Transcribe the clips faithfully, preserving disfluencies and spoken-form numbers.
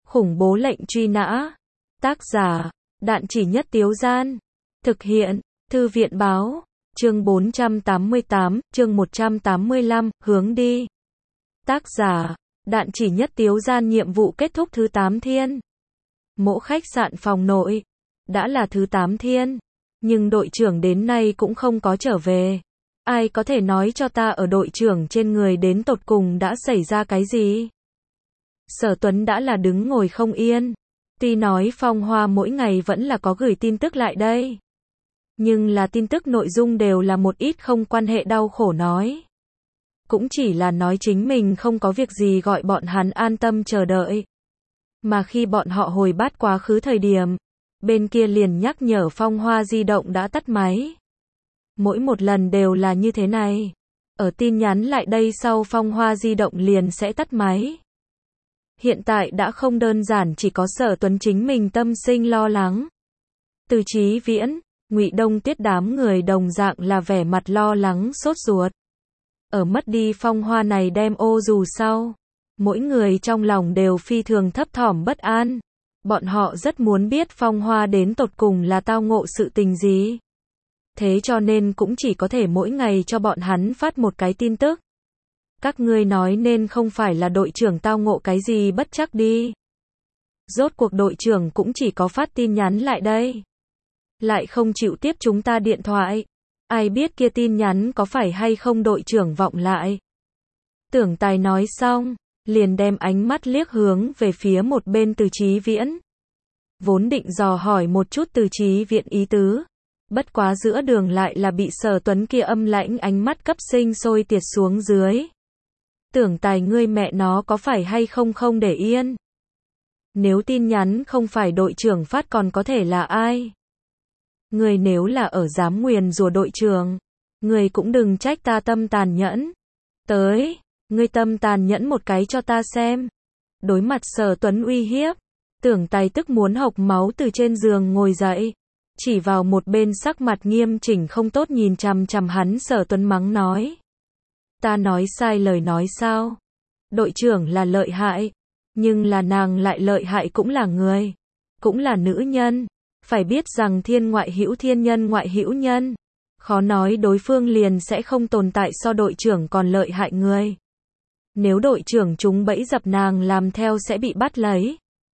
Khủng bố lệnh truy nã. Tác giả, Đạn Chỉ Nhất Tiếu Gian. Thực hiện, Thư viện Báo. Chương bốn trăm tám mươi tám, chương một trăm tám mươi lăm, hướng đi. Tác giả, Đạn Chỉ Nhất Tiếu Gian. Nhiệm vụ kết thúc thứ tám thiên. Mỗ khách sạn phòng nội. Đã là thứ tám thiên. Nhưng đội trưởng đến nay cũng không có trở về. Ai có thể nói cho ta ở đội trưởng trên người đến tột cùng đã xảy ra cái gì? Sở Tuấn đã là đứng ngồi không yên. Tuy nói Phong Hoa mỗi ngày vẫn là có gửi tin tức lại đây. Nhưng là tin tức nội dung đều là một ít không quan hệ đau khổ nói. Cũng chỉ là nói chính mình không có việc gì gọi bọn hắn an tâm chờ đợi. Mà khi bọn họ hồi bát quá khứ thời điểm, bên kia liền nhắc nhở Phong Hoa di động đã tắt máy. Mỗi một lần đều là như thế này. Ở tin nhắn lại đây sau Phong Hoa di động liền sẽ tắt máy. Hiện tại đã không đơn giản chỉ có Sở Tuấn chính mình tâm sinh lo lắng. Từ Chí Viễn, Ngụy Đông Tuyết đám người đồng dạng là vẻ mặt lo lắng sốt ruột. Ở mất đi Phong Hoa này đem ô dù sau, mỗi người trong lòng đều phi thường thấp thỏm bất an. Bọn họ rất muốn biết Phong Hoa đến tột cùng là tao ngộ sự tình gì. Thế cho nên cũng chỉ có thể mỗi ngày cho bọn hắn phát một cái tin tức. Các ngươi nói nên không phải là đội trưởng tao ngộ cái gì bất trắc đi. Rốt cuộc đội trưởng cũng chỉ có phát tin nhắn lại đây. Lại không chịu tiếp chúng ta điện thoại. Ai biết kia tin nhắn có phải hay không đội trưởng vọng lại. Tưởng Tài nói xong, liền đem ánh mắt liếc hướng về phía một bên Từ Chí Viễn. Vốn định dò hỏi một chút Từ Chí Viễn ý tứ. Bất quá giữa đường lại là bị Sở Tuấn kia âm lãnh ánh mắt cấp sinh sôi tiệt xuống dưới. Tưởng Tài ngươi mẹ nó có phải hay không không để yên. Nếu tin nhắn không phải đội trưởng phát còn có thể là ai? Ngươi nếu là ở dám nguyền rủa đội trưởng, ngươi cũng đừng trách ta tâm tàn nhẫn. Tới, ngươi tâm tàn nhẫn một cái cho ta xem. Đối mặt Sở Tuấn uy hiếp, Tưởng Tài tức muốn hộc máu từ trên giường ngồi dậy. Chỉ vào một bên sắc mặt nghiêm chỉnh không tốt nhìn chằm chằm hắn Sở Tuấn mắng nói. Ta nói sai lời nói sao? Đội trưởng là lợi hại, nhưng là nàng lại lợi hại cũng là người, cũng là nữ nhân. Phải biết rằng thiên ngoại hữu thiên nhân ngoại hữu nhân. Khó nói đối phương liền sẽ không tồn tại so đội trưởng còn lợi hại người. Nếu đội trưởng chúng bẫy dập nàng làm theo sẽ bị bắt lấy.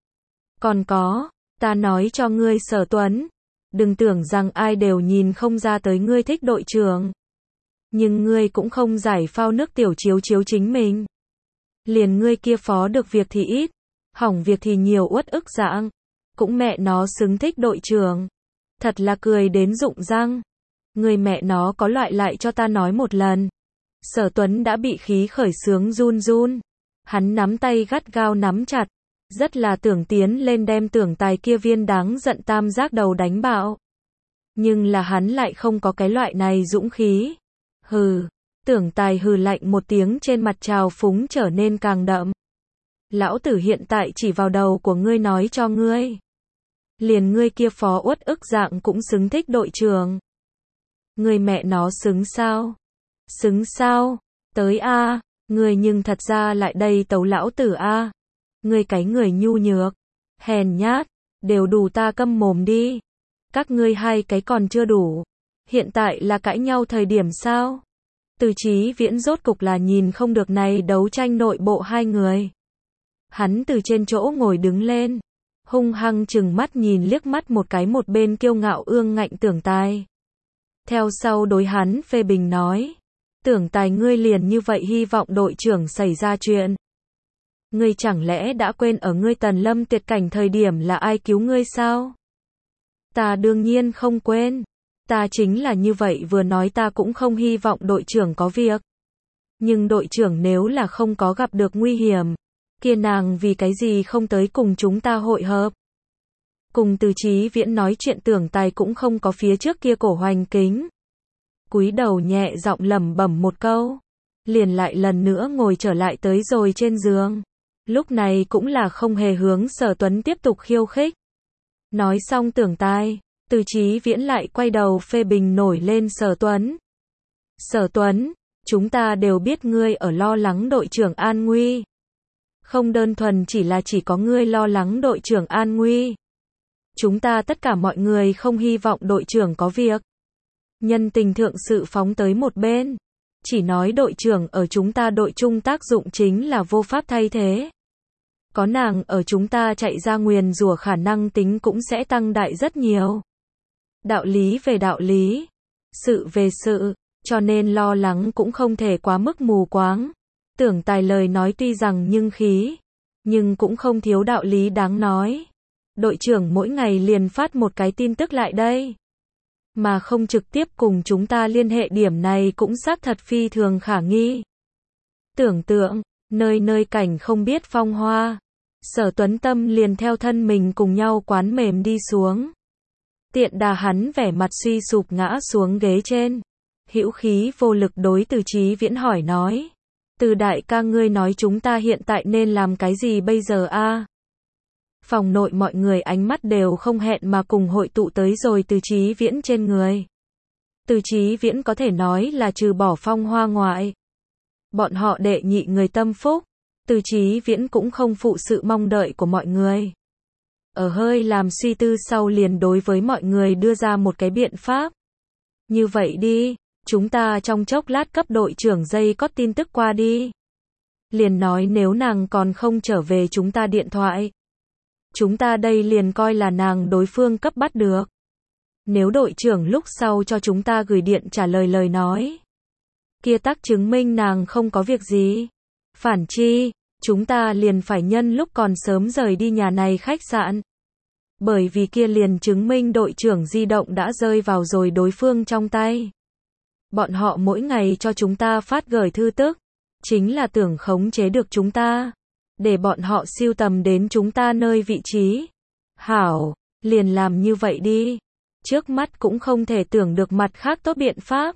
Còn có, ta nói cho ngươi Sở Tuấn. Đừng tưởng rằng ai đều nhìn không ra tới ngươi thích đội trưởng. Nhưng ngươi cũng không giải phao nước tiểu chiếu chiếu chính mình. Liền ngươi kia phó được việc thì ít, hỏng việc thì nhiều uất ức dạng. Cũng mẹ nó xứng thích đội trưởng. Thật là cười đến rụng răng. Ngươi mẹ nó có loại lại cho ta nói một lần. Sở Tuấn đã bị khí khởi sướng run run. Hắn nắm tay gắt gao nắm chặt. Rất là tưởng tiến lên đem Tưởng Tài kia viên đáng giận tam giác đầu đánh bạo. Nhưng là hắn lại không có cái loại này dũng khí. Hừ, Tưởng Tài hừ lạnh một tiếng trên mặt trào phúng trở nên càng đậm. Lão tử hiện tại chỉ vào đầu của ngươi nói cho ngươi. Liền ngươi kia phó uất ức dạng cũng xứng thích đội trưởng. Ngươi mẹ nó xứng sao? Xứng sao? Tới a, ngươi nhưng thật ra lại đây tấu lão tử a. Ngươi cái người nhu nhược, hèn nhát, đều đủ ta câm mồm đi. Các ngươi hai cái còn chưa đủ. Hiện tại là cãi nhau thời điểm sao? Từ Chí Viễn rốt cục là nhìn không được này đấu tranh nội bộ hai người. Hắn từ trên chỗ ngồi đứng lên, hung hăng chừng mắt nhìn liếc mắt một cái một bên kiêu ngạo ương ngạnh Tưởng Tài. Theo sau đối hắn phê bình nói, Tưởng Tài ngươi liền như vậy hy vọng đội trưởng xảy ra chuyện. Ngươi chẳng lẽ đã quên ở ngươi tần lâm tuyệt cảnh thời điểm là ai cứu ngươi sao? Ta đương nhiên không quên. Ta chính là như vậy vừa nói ta cũng không hy vọng đội trưởng có việc. Nhưng đội trưởng nếu là không có gặp được nguy hiểm, kia nàng vì cái gì không tới cùng chúng ta hội hợp? Cùng Từ Chí Viễn nói chuyện Tưởng Tài cũng không có phía trước kia cổ hoành kính. Cúi đầu nhẹ giọng lẩm bẩm một câu, liền lại lần nữa ngồi trở lại tới rồi trên giường. Lúc này cũng là không hề hướng Sở Tuấn tiếp tục khiêu khích. Nói xong Tưởng Tài, Từ Chí Viễn lại quay đầu phê bình nổi lên Sở Tuấn. Sở Tuấn, chúng ta đều biết ngươi ở lo lắng đội trưởng an nguy. Không đơn thuần chỉ là chỉ có ngươi lo lắng đội trưởng an nguy. Chúng ta tất cả mọi người không hy vọng đội trưởng có việc. Nhân tình thượng sự phóng tới một bên. Chỉ nói đội trưởng ở chúng ta đội chung tác dụng chính là vô pháp thay thế. Có nàng ở chúng ta chạy ra nguyền rủa khả năng tính cũng sẽ tăng đại rất nhiều. Đạo lý về đạo lý. Sự về sự. Cho nên lo lắng cũng không thể quá mức mù quáng. Tưởng Tài lời nói tuy rằng nhưng khí. Nhưng cũng không thiếu đạo lý đáng nói. Đội trưởng mỗi ngày liền phát một cái tin tức lại đây. Mà không trực tiếp cùng chúng ta liên hệ điểm này cũng xác thật phi thường khả nghi. Tưởng tượng, nơi nơi cảnh không biết phong hoa. Sở Tuấn Tâm liền theo thân mình cùng nhau quán mềm đi xuống. Tiện đà hắn vẻ mặt suy sụp ngã xuống ghế trên. Hữu khí vô lực đối Từ Chí Viễn hỏi nói. Từ đại ca ngươi nói chúng ta hiện tại nên làm cái gì bây giờ a? Phòng nội mọi người ánh mắt đều không hẹn mà cùng hội tụ tới rồi Từ Chí Viễn trên người. Từ Chí Viễn có thể nói là trừ bỏ phong hoa ngoại. Bọn họ đệ nhị người tâm phúc. Từ Chí Viễn cũng không phụ sự mong đợi của mọi người. Ở hơi làm suy tư sau liền đối với mọi người đưa ra một cái biện pháp. Như vậy đi, chúng ta trong chốc lát cấp đội trưởng dây có tin tức qua đi. Liền nói nếu nàng còn không trở về chúng ta điện thoại. Chúng ta đây liền coi là nàng đối phương cấp bắt được. Nếu đội trưởng lúc sau cho chúng ta gửi điện trả lời lời nói. Kia tác chứng minh nàng không có việc gì. Phản chi, chúng ta liền phải nhân lúc còn sớm rời đi nhà này khách sạn. Bởi vì kia liền chứng minh đội trưởng di động đã rơi vào rồi đối phương trong tay. Bọn họ mỗi ngày cho chúng ta phát gửi thư tức. Chính là tưởng khống chế được chúng ta. Để bọn họ siêu tầm đến chúng ta nơi vị trí. Hảo, liền làm như vậy đi. Trước mắt cũng không thể tưởng được mặt khác tốt biện pháp.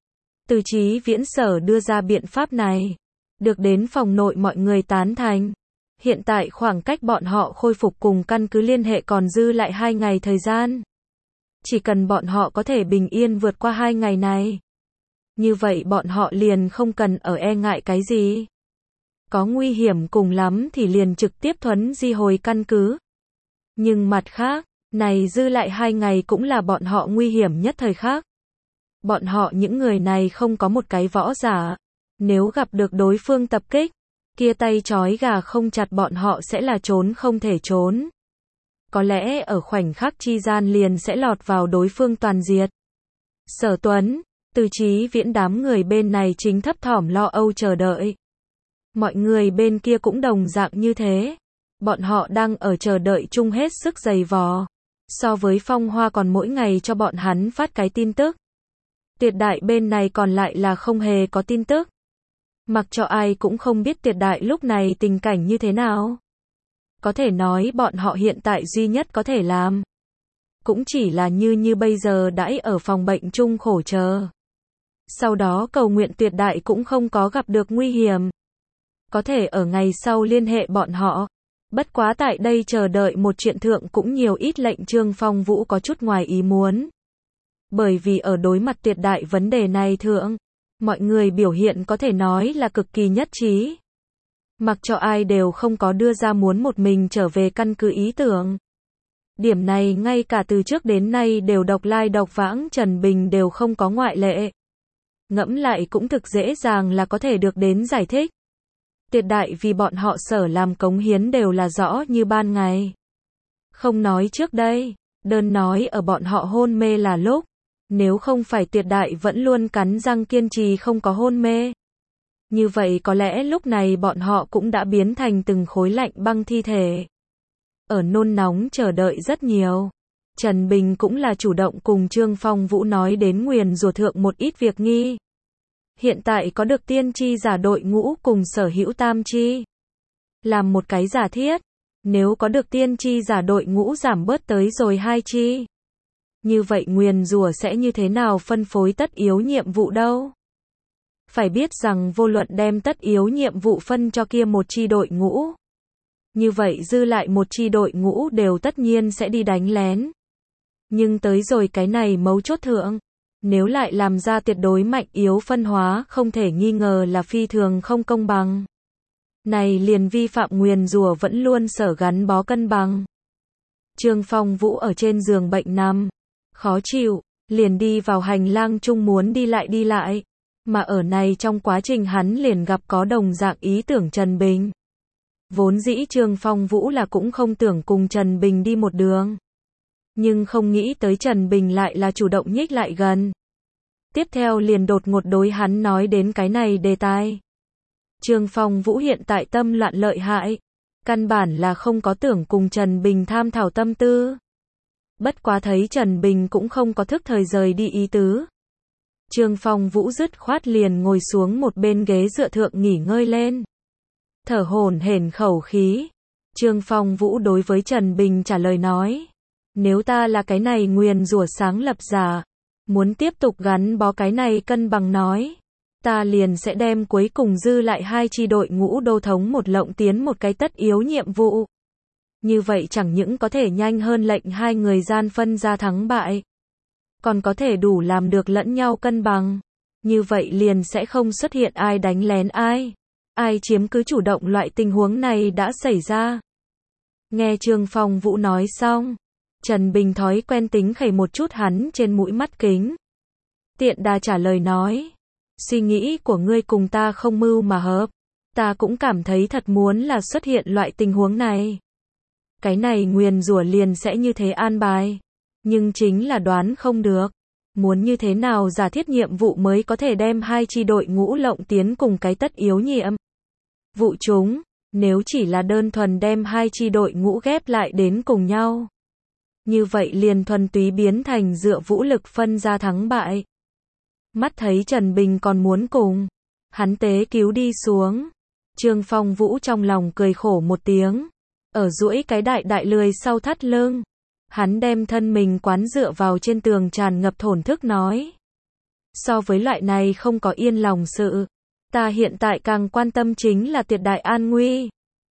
Từ Chí Viễn sở đưa ra biện pháp này. Được đến phòng nội mọi người tán thành. Hiện tại khoảng cách bọn họ khôi phục cùng căn cứ liên hệ còn dư lại hai ngày thời gian. Chỉ cần bọn họ có thể bình yên vượt qua hai ngày này. Như vậy bọn họ liền không cần ở e ngại cái gì. Có nguy hiểm cùng lắm thì liền trực tiếp thuấn di hồi căn cứ. Nhưng mặt khác, này dư lại hai ngày cũng là bọn họ nguy hiểm nhất thời khắc. Bọn họ những người này không có một cái võ giả. Nếu gặp được đối phương tập kích, kia tay trói gà không chặt bọn họ sẽ là trốn không thể trốn. Có lẽ ở khoảnh khắc chi gian liền sẽ lọt vào đối phương toàn diệt. Sở Tuấn, Từ Chí Viễn đám người bên này chính thấp thỏm lo âu chờ đợi. Mọi người bên kia cũng đồng dạng như thế. Bọn họ đang ở chờ đợi chung hết sức dày vò. So với Phong Hoa còn mỗi ngày cho bọn hắn phát cái tin tức. Tiệt đại bên này còn lại là không hề có tin tức. Mặc cho ai cũng không biết Tiệt đại lúc này tình cảnh như thế nào. Có thể nói bọn họ hiện tại duy nhất có thể làm. Cũng chỉ là như như bây giờ đãi ở phòng bệnh chung khổ chờ. Sau đó cầu nguyện Tiệt đại cũng không có gặp được nguy hiểm. Có thể ở ngày sau liên hệ bọn họ. Bất quá tại đây chờ đợi một chuyện thượng cũng nhiều ít lệnh Trương Phong Vũ có chút ngoài ý muốn. Bởi vì ở đối mặt Tiệt đại vấn đề này thượng, mọi người biểu hiện có thể nói là cực kỳ nhất trí. Mặc cho ai đều không có đưa ra muốn một mình trở về căn cứ ý tưởng. Điểm này ngay cả từ trước đến nay đều độc lai độc vãng Trần Bình đều không có ngoại lệ. Ngẫm lại cũng thực dễ dàng là có thể được đến giải thích. Tiệt đại vì bọn họ sở làm cống hiến đều là rõ như ban ngày. Không nói trước đây, đơn nói ở bọn họ hôn mê là lúc. Nếu không phải Tiệt đại vẫn luôn cắn răng kiên trì không có hôn mê. Như vậy có lẽ lúc này bọn họ cũng đã biến thành từng khối lạnh băng thi thể. Ở nôn nóng chờ đợi rất nhiều. Trần Bình cũng là chủ động cùng Trương Phong Vũ nói đến nguyền rủa thượng một ít việc nghi. Hiện tại có được tiên tri giả đội ngũ cùng sở hữu tam chi. Làm một cái giả thiết. Nếu có được tiên tri giả đội ngũ giảm bớt tới rồi hai chi. Như vậy nguyền rủa sẽ như thế nào phân phối tất yếu nhiệm vụ đâu? Phải biết rằng vô luận đem tất yếu nhiệm vụ phân cho kia một chi đội ngũ. Như vậy dư lại một chi đội ngũ đều tất nhiên sẽ đi đánh lén. Nhưng tới rồi cái này mấu chốt thượng. Nếu lại làm ra tuyệt đối mạnh yếu phân hóa không thể nghi ngờ là phi thường không công bằng. Này liền vi phạm nguyền rủa vẫn luôn sở gắn bó cân bằng. Trương Phong Vũ ở trên giường bệnh nằm, khó chịu, liền đi vào hành lang chung muốn đi lại đi lại. Mà ở này trong quá trình hắn liền gặp có đồng dạng ý tưởng Trần Bình. Vốn dĩ Trương Phong Vũ là cũng không tưởng cùng Trần Bình đi một đường. Nhưng không nghĩ tới Trần Bình lại là chủ động nhích lại gần. Tiếp theo liền đột ngột đối hắn nói đến cái này đề tài. Trương Phong Vũ hiện tại tâm loạn lợi hại. Căn bản là không có tưởng cùng Trần Bình tham thảo tâm tư. Bất quá thấy Trần Bình cũng không có thức thời rời đi ý tứ. Trương Phong Vũ dứt khoát liền ngồi xuống một bên ghế dựa thượng nghỉ ngơi lên. Thở hổn hển khẩu khí. Trương Phong Vũ đối với Trần Bình trả lời nói. Nếu ta là cái này nguyền rủa sáng lập giả, muốn tiếp tục gắn bó cái này cân bằng nói, ta liền sẽ đem cuối cùng dư lại hai chi đội ngũ đô thống một lộng tiến một cái tất yếu nhiệm vụ. Như vậy chẳng những có thể nhanh hơn lệnh hai người gian phân ra thắng bại, còn có thể đủ làm được lẫn nhau cân bằng. Như vậy liền sẽ không xuất hiện ai đánh lén ai, ai chiếm cứ chủ động loại tình huống này đã xảy ra. Nghe Trương Phong Vũ nói xong, Trần Bình thói quen tính khẩy một chút hắn trên mũi mắt kính. Tiện đà trả lời nói. Suy nghĩ của ngươi cùng ta không mưu mà hợp. Ta cũng cảm thấy thật muốn là xuất hiện loại tình huống này. Cái này nguyền rủa liền sẽ như thế an bài. Nhưng chính là đoán không được. Muốn như thế nào giả thiết nhiệm vụ mới có thể đem hai chi đội ngũ lộng tiến cùng cái tất yếu nhiệm vụ chúng. Nếu chỉ là đơn thuần đem hai chi đội ngũ ghép lại đến cùng nhau, như vậy liền thuần túy biến thành dựa vũ lực phân ra thắng bại. Mắt thấy Trần Bình còn muốn cùng hắn tế cứu đi xuống. Trương Phong Vũ trong lòng cười khổ một tiếng. Ở duỗi cái đại đại lười sau thắt lưng. Hắn đem thân mình quán dựa vào trên tường tràn ngập thổn thức nói. So với loại này không có yên lòng sự, ta hiện tại càng quan tâm chính là Tiệt Đại an nguy.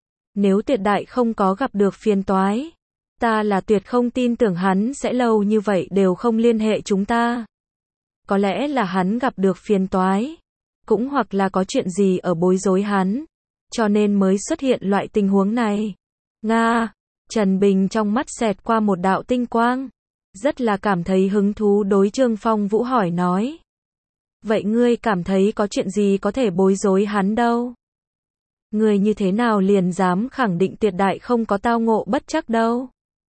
Nếu Tiệt Đại không có gặp được phiền toái, ta là tuyệt không tin tưởng hắn sẽ lâu như vậy đều không liên hệ chúng ta. Có lẽ là hắn gặp được phiền toái, cũng hoặc là có chuyện gì ở bối rối hắn, cho nên mới xuất hiện loại tình huống này. Nga, Trần Bình trong mắt xẹt qua một đạo tinh quang, rất là cảm thấy hứng thú đối Trương Phong Vũ hỏi nói. Vậy ngươi cảm thấy có chuyện gì có thể bối rối hắn đâu? Ngươi như thế nào liền dám khẳng định Tiệt Đại không có tao ngộ bất trắc đâu?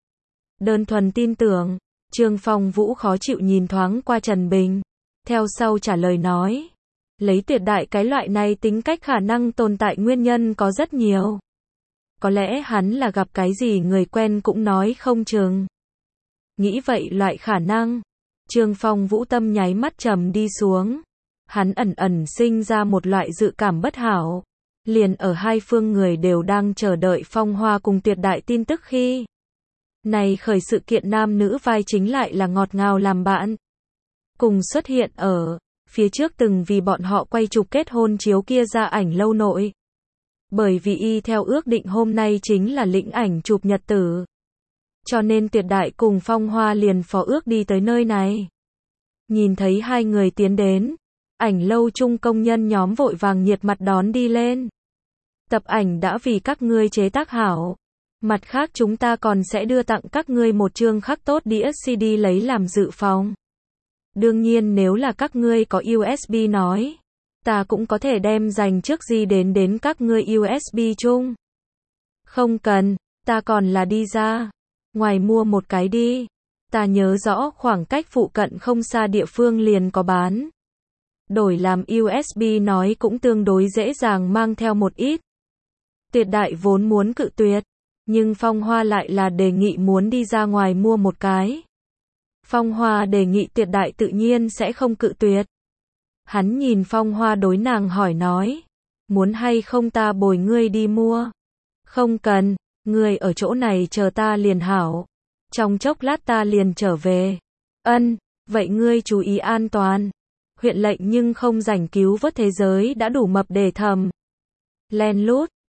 Đơn thuần tin tưởng. Trương Phong Vũ khó chịu nhìn thoáng qua Trần Bình, theo sau trả lời nói. Lấy Tiệt Đại cái loại này tính cách khả năng tồn tại nguyên nhân có rất nhiều. Có lẽ hắn là gặp cái gì người quen cũng nói không chừng. Nghĩ vậy loại khả năng. Trương Phong Vũ tâm nháy mắt trầm đi xuống. Hắn ẩn ẩn sinh ra một loại dự cảm bất hảo. Liền ở hai phương người đều đang chờ đợi Phong Hoa cùng Tiệt Đại tin tức khi. Này khởi sự kiện nam nữ vai chính lại là ngọt ngào làm bạn. Cùng xuất hiện ở phía trước từng vì bọn họ quay chụp kết hôn chiếu kia ra ảnh lâu nội. Bởi vì y theo ước định hôm nay chính là lĩnh ảnh chụp nhật tử. Cho nên Tiệt Đại cùng Phong Hoa liền phó ước đi tới nơi này. Nhìn thấy hai người tiến đến, ảnh lâu chung công nhân nhóm vội vàng nhiệt mặt đón đi lên. Tập ảnh đã vì các ngươi chế tác hảo. Mặt khác chúng ta còn sẽ đưa tặng các ngươi một chương khắc tốt đĩa xê đê lấy làm dự phòng. Đương nhiên nếu là các ngươi có u ét bê nói, ta cũng có thể đem dành trước gì đến đến các ngươi u ét bê chung. Không cần, ta còn là đi ra ngoài mua một cái đi. Ta nhớ rõ khoảng cách phụ cận không xa địa phương liền có bán. Đổi làm u ét bê nói cũng tương đối dễ dàng mang theo một ít. Tiệt Đại vốn muốn cự tuyệt, nhưng Phong Hoa lại là đề nghị muốn đi ra ngoài mua một cái. Phong Hoa đề nghị Tiệt Đại tự nhiên sẽ không cự tuyệt. Hắn nhìn Phong Hoa đối nàng hỏi nói, muốn hay không ta bồi ngươi đi mua? Không cần, ngươi ở chỗ này chờ ta liền hảo. Trong chốc lát ta liền trở về. Ân, vậy ngươi chú ý an toàn. Huyện lệnh nhưng không rảnh cứu vớt thế giới đã đủ mập để thầm. Len lút,